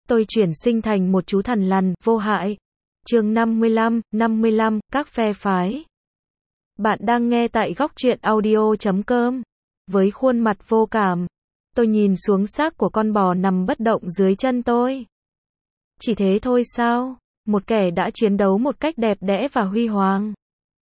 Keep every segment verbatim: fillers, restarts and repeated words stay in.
tôi chuyển sinh thành một chú thằn lằn, vô hại. Chương năm mươi lăm, năm mươi lăm, các phe phái. Bạn đang nghe tại góc truyện audio chấm com. Với khuôn mặt vô cảm, tôi nhìn xuống xác của con bò nằm bất động dưới chân tôi. Chỉ thế thôi sao? Một kẻ đã chiến đấu một cách đẹp đẽ và huy hoàng.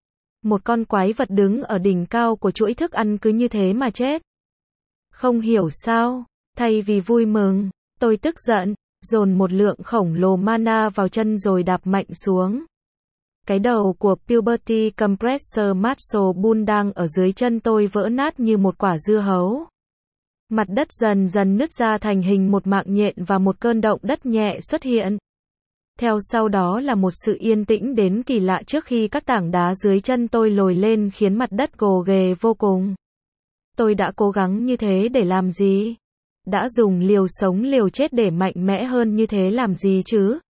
Một con quái vật đứng ở đỉnh cao của chuỗi thức ăn cứ như thế mà chết. Không hiểu sao, thay vì vui mừng, tôi tức giận, dồn một lượng khổng lồ mana vào chân rồi đạp mạnh xuống. Cái đầu của Puberty Compressor Muscle Bull đang ở dưới chân tôi vỡ nát như một quả dưa hấu. Mặt đất dần dần nứt ra thành hình một mạng nhện và một cơn động đất nhẹ xuất hiện. Theo sau đó là một sự yên tĩnh đến kỳ lạ trước khi các tảng đá dưới chân tôi lồi lên khiến mặt đất gồ ghề vô cùng. Tôi đã cố gắng như thế để làm gì? Đã dùng liều sống liều chết để mạnh mẽ hơn như thế làm gì chứ?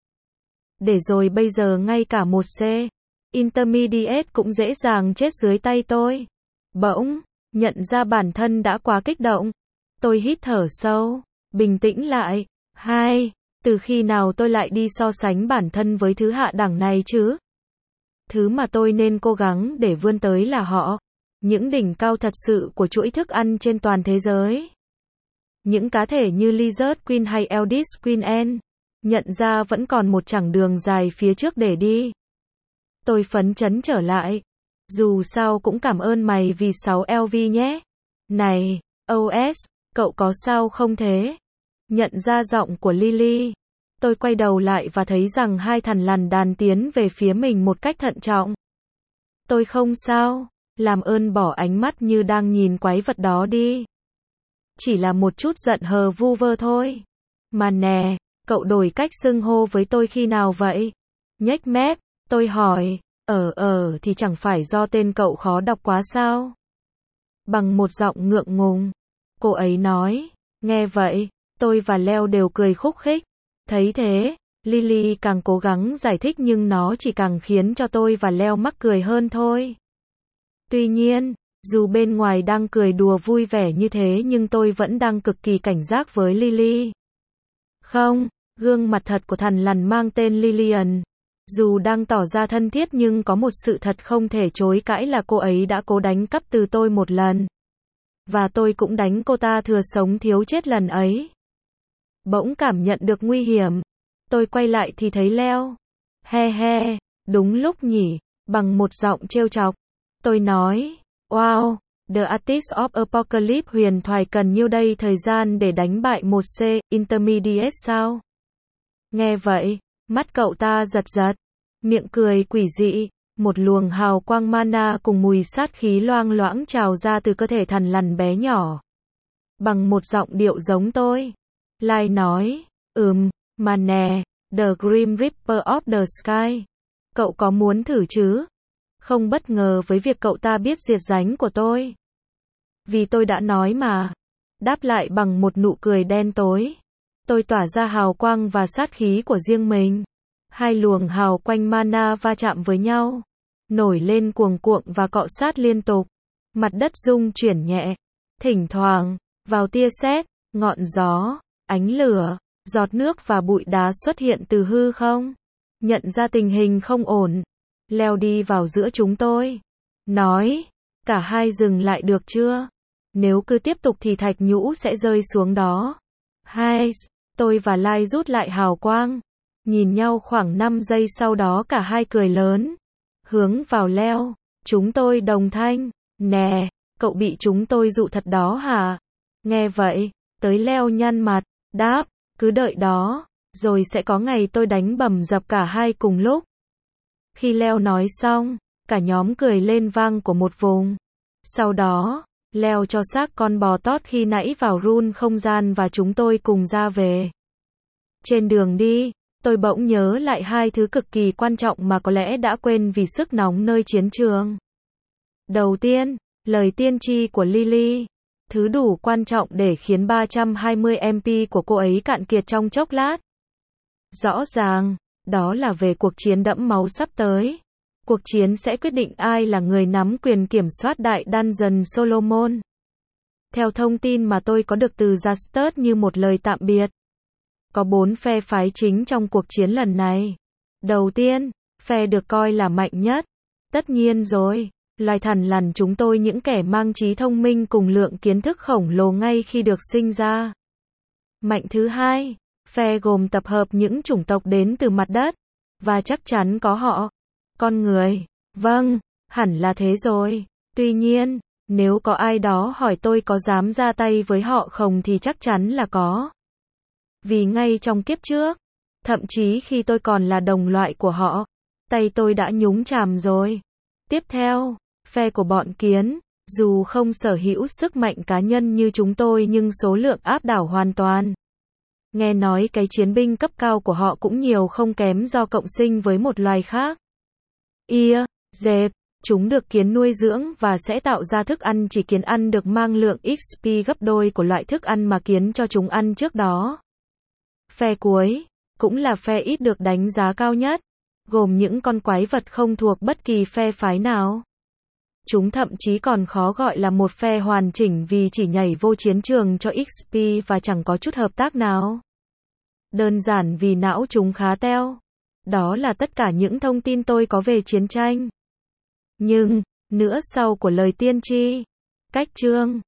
Để rồi bây giờ ngay cả một C Intermediate cũng dễ dàng chết dưới tay tôi. Bỗng, nhận ra bản thân đã quá kích động. Tôi hít thở sâu, bình tĩnh lại. Hai, từ khi nào tôi lại đi so sánh bản thân với thứ hạ đẳng này chứ? Thứ mà tôi nên cố gắng để vươn tới là họ. Những đỉnh cao thật sự của chuỗi thức ăn trên toàn thế giới. Những cá thể như Lizard Queen hay Eldritch Queen Ant. Nhận ra vẫn còn một chặng đường dài phía trước để đi. Tôi phấn chấn trở lại. Dù sao cũng cảm ơn mày vì sáu L V nhé. Này, ô ét, cậu có sao không thế? Nhận ra giọng của Lily. Tôi quay đầu lại và thấy rằng hai thằn lằn đàn tiến về phía mình một cách thận trọng. Tôi không sao, làm ơn bỏ ánh mắt như đang nhìn quái vật đó đi. Chỉ là một chút giận hờ vu vơ thôi. Mà nè, cậu đổi cách xưng hô với tôi khi nào vậy? Nhếch mép, tôi hỏi, ờ ờ thì chẳng phải do tên cậu khó đọc quá sao? Bằng một giọng ngượng ngùng, cô ấy nói. Nghe vậy, tôi và Leo đều cười khúc khích. Thấy thế, Lily càng cố gắng giải thích nhưng nó chỉ càng khiến cho tôi và Leo mắc cười hơn thôi. Tuy nhiên, dù bên ngoài đang cười đùa vui vẻ như thế nhưng tôi vẫn đang cực kỳ cảnh giác với Lily. Không, gương mặt thật của thằn lằn mang tên Lillian. Dù đang tỏ ra thân thiết nhưng có một sự thật không thể chối cãi là cô ấy đã cố đánh cắp từ tôi một lần. Và tôi cũng đánh cô ta thừa sống thiếu chết lần ấy. Bỗng cảm nhận được nguy hiểm. Tôi quay lại thì thấy Leo. He he, đúng lúc nhỉ, bằng một giọng trêu chọc. Tôi nói, wow, The Artist of Apocalypse huyền thoại cần nhiêu đây thời gian để đánh bại một C Intermediate sao? Nghe vậy, mắt cậu ta giật giật, miệng cười quỷ dị, một luồng hào quang mana cùng mùi sát khí loang loãng trào ra từ cơ thể thằn lằn bé nhỏ. Bằng một giọng điệu giống tôi, Lai nói, ừm, mà nè, The Grim Reaper of the Sky. Cậu có muốn thử chứ? Không bất ngờ với việc cậu ta biết diệt dánh của tôi. Vì tôi đã nói mà. Đáp lại bằng một nụ cười đen tối. Tôi tỏa ra hào quang và sát khí của riêng mình. Hai luồng hào quanh mana va chạm với nhau. Nổi lên cuồng cuộn và cọ sát liên tục. Mặt đất rung chuyển nhẹ. Thỉnh thoảng, vào tia sét, ngọn gió, ánh lửa, giọt nước và bụi đá xuất hiện từ hư không. Nhận ra tình hình không ổn. Leo đi vào giữa chúng tôi. Nói, cả hai dừng lại được chưa? Nếu cứ tiếp tục thì thạch nhũ sẽ rơi xuống đó. Hai, tôi và Lai rút lại hào quang. Nhìn nhau khoảng năm giây sau đó cả hai cười lớn. Hướng vào Leo. Chúng tôi đồng thanh. Nè, cậu bị chúng tôi dụ thật đó hả? Nghe vậy, tới Leo nhăn mặt. Đáp, cứ đợi đó. Rồi sẽ có ngày tôi đánh bầm dập cả hai cùng lúc. Khi Leo nói xong, cả nhóm cười lên vang của một vùng. Sau đó, Leo cho xác con bò tót khi nãy vào run không gian và chúng tôi cùng ra về. Trên đường đi, tôi bỗng nhớ lại hai thứ cực kỳ quan trọng mà có lẽ đã quên vì sức nóng nơi chiến trường. Đầu tiên, lời tiên tri của Lily. Thứ đủ quan trọng để khiến ba trăm hai mươi M P của cô ấy cạn kiệt trong chốc lát. Rõ ràng, đó là về cuộc chiến đẫm máu sắp tới. Cuộc chiến sẽ quyết định ai là người nắm quyền kiểm soát đại Dungeon Solomon. Theo thông tin mà tôi có được từ Justus như một lời tạm biệt. Có bốn phe phái chính trong cuộc chiến lần này. Đầu tiên, phe được coi là mạnh nhất. Tất nhiên rồi, loài thằn lằn chúng tôi những kẻ mang trí thông minh cùng lượng kiến thức khổng lồ ngay khi được sinh ra. Mạnh thứ hai, phe gồm tập hợp những chủng tộc đến từ mặt đất. Và chắc chắn có họ. Con người. Vâng, hẳn là thế rồi. Tuy nhiên, nếu có ai đó hỏi tôi có dám ra tay với họ không thì chắc chắn là có. Vì ngay trong kiếp trước, thậm chí khi tôi còn là đồng loại của họ, tay tôi đã nhúng chàm rồi. Tiếp theo, phe của bọn kiến, dù không sở hữu sức mạnh cá nhân như chúng tôi nhưng số lượng áp đảo hoàn toàn. Nghe nói cái chiến binh cấp cao của họ cũng nhiều không kém do cộng sinh với một loài khác. Ia, dẹp, chúng được kiến nuôi dưỡng và sẽ tạo ra thức ăn chỉ kiến ăn được mang lượng ích pê gấp đôi của loại thức ăn mà kiến cho chúng ăn trước đó. Phe cuối, cũng là phe ít được đánh giá cao nhất, gồm những con quái vật không thuộc bất kỳ phe phái nào. Chúng thậm chí còn khó gọi là một phe hoàn chỉnh vì chỉ nhảy vô chiến trường cho ích pê và chẳng có chút hợp tác nào. Đơn giản vì não chúng khá teo. Đó là tất cả những thông tin tôi có về chiến tranh. Nhưng, nửa sau của lời tiên tri. Cách chương